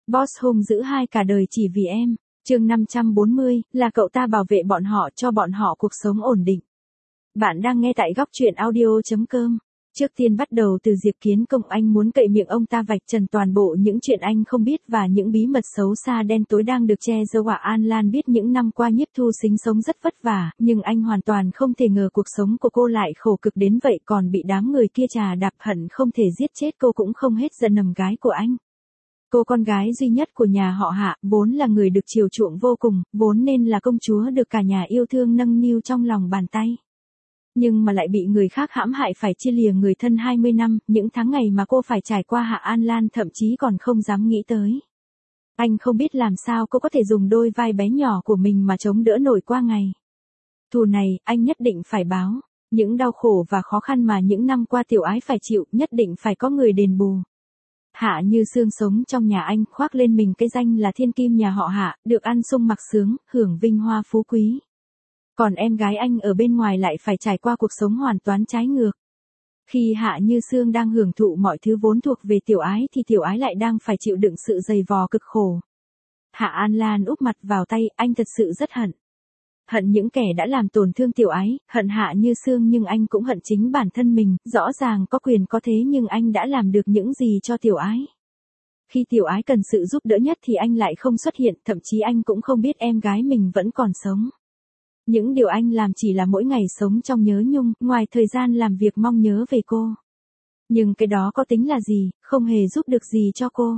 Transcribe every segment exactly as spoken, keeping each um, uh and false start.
Boss hung dữ hai cả đời chỉ vì em. Chương năm trăm bốn mươi, là cậu ta bảo vệ bọn họ cho bọn họ cuộc sống ổn định. Bạn đang nghe tại góc truyện audio chấm com. Trước tiên bắt đầu từ Diệp Kiến Công, anh muốn cậy miệng ông ta vạch trần toàn bộ những chuyện anh không biết và những bí mật xấu xa đen tối đang được che giấu. Hạ An Lan biết những năm qua Nhiếp Thu Sính sống rất vất vả, nhưng anh hoàn toàn không thể ngờ cuộc sống của cô lại khổ cực đến vậy, còn bị đám người kia trà đạp, hận không thể giết chết cô cũng không hết giận nằm gái của anh. Cô con gái duy nhất của nhà họ Hạ, vốn là người được chiều chuộng vô cùng, vốn nên là công chúa được cả nhà yêu thương nâng niu trong lòng bàn tay. Nhưng mà lại bị người khác hãm hại, phải chia lìa người thân hai mươi năm, những tháng ngày mà cô phải trải qua Hạ An Lan thậm chí còn không dám nghĩ tới. Anh không biết làm sao cô có thể dùng đôi vai bé nhỏ của mình mà chống đỡ nổi qua ngày. Thù này, anh nhất định phải báo. Những đau khổ và khó khăn mà những năm qua Tiểu Ái phải chịu, nhất định phải có người đền bù. Hạ Như Sương sống trong nhà anh, khoác lên mình cái danh là thiên kim nhà họ Hạ, được ăn sung mặc sướng, hưởng vinh hoa phú quý. Còn em gái anh ở bên ngoài lại phải trải qua cuộc sống hoàn toàn trái ngược. Khi Hạ Như Sương đang hưởng thụ mọi thứ vốn thuộc về Tiểu Ái thì Tiểu Ái lại đang phải chịu đựng sự dày vò cực khổ. Hạ An Lan úp mặt vào tay, anh thật sự rất hận. Hận những kẻ đã làm tổn thương Tiểu Ái, hận Hạ Như Sương, nhưng anh cũng hận chính bản thân mình, rõ ràng có quyền có thế nhưng anh đã làm được những gì cho Tiểu Ái. Khi Tiểu Ái cần sự giúp đỡ nhất thì anh lại không xuất hiện, thậm chí anh cũng không biết em gái mình vẫn còn sống. Những điều anh làm chỉ là mỗi ngày sống trong nhớ nhung, ngoài thời gian làm việc mong nhớ về cô. Nhưng cái đó có tính là gì, không hề giúp được gì cho cô.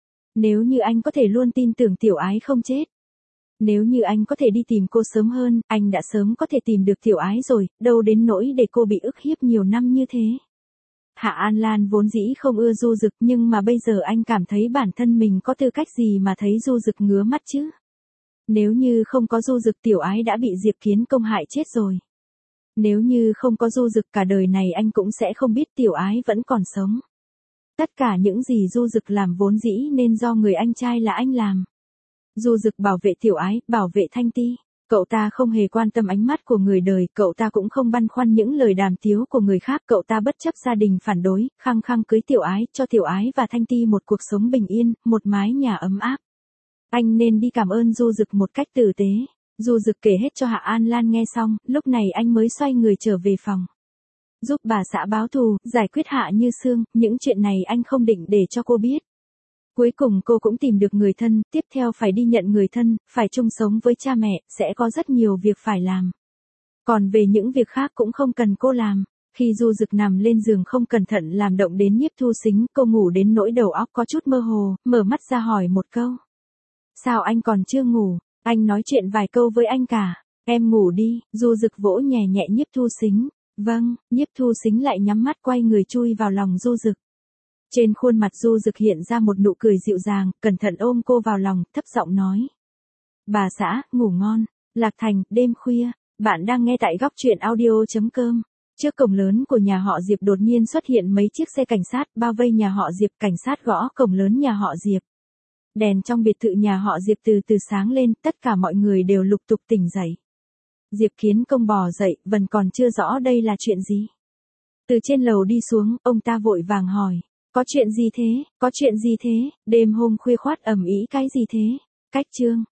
Nếu như anh có thể luôn tin tưởng Tiểu Ái không chết. Nếu như anh có thể đi tìm cô sớm hơn, anh đã sớm có thể tìm được Tiểu Ái rồi, đâu đến nỗi để cô bị ức hiếp nhiều năm như thế. Hạ An Lan vốn dĩ không ưa Du Dực, nhưng mà bây giờ anh cảm thấy bản thân mình có tư cách gì mà thấy Du Dực ngứa mắt chứ. Nếu như không có Du Dực, Tiểu Ái đã bị Diệp Kiến Công hại chết rồi. Nếu như không có Du Dực, cả đời này anh cũng sẽ không biết Tiểu Ái vẫn còn sống. Tất cả những gì Du Dực làm vốn dĩ nên do người anh trai là anh làm. Du Dực bảo vệ Tiểu Ái, bảo vệ Thanh Ti. Cậu ta không hề quan tâm ánh mắt của người đời, cậu ta cũng không băn khoăn những lời đàm tiếu của người khác, cậu ta bất chấp gia đình phản đối, khăng khăng cưới Tiểu Ái, cho Tiểu Ái và Thanh Ti một cuộc sống bình yên, một mái nhà ấm áp. Anh nên đi cảm ơn Du Dực một cách tử tế. Du Dực kể hết cho Hạ An Lan nghe xong, lúc này anh mới xoay người trở về phòng. Giúp bà xã báo thù, giải quyết Hạ Như Sương, những chuyện này anh không định để cho cô biết. Cuối cùng cô cũng tìm được người thân, tiếp theo phải đi nhận người thân, phải chung sống với cha mẹ, sẽ có rất nhiều việc phải làm. Còn về những việc khác cũng không cần cô làm. Khi Du Dực nằm lên giường không cẩn thận làm động đến Nhiếp Thu Sính, cô ngủ đến nỗi đầu óc có chút mơ hồ, mở mắt ra hỏi một câu. Sao anh còn chưa ngủ? Anh nói chuyện vài câu với anh cả. Em ngủ đi. Du Dực vỗ nhẹ nhẹ Nhiếp Thu Sính. Vâng. Nhiếp Thu Sính lại nhắm mắt quay người chui vào lòng Du Dực. Trên khuôn mặt Du Dực hiện ra một nụ cười dịu dàng, cẩn thận ôm cô vào lòng, thấp giọng nói. Bà xã, ngủ ngon. Lạc Thành, đêm khuya. Bạn đang nghe tại góc truyện audio chấm com. Trước cổng lớn của nhà họ Diệp đột nhiên xuất hiện mấy chiếc xe cảnh sát bao vây nhà họ Diệp, cảnh sát gõ cổng lớn nhà họ Diệp. Đèn trong biệt thự nhà họ Diệp từ từ sáng lên, tất cả mọi người đều lục tục tỉnh dậy. Diệp Kiến Công bò dậy, vẫn còn chưa rõ đây là chuyện gì. Từ trên lầu đi xuống, ông ta vội vàng hỏi. Có chuyện gì thế, có chuyện gì thế, đêm hôm khuya khoát ầm ĩ cái gì thế? Cách chương,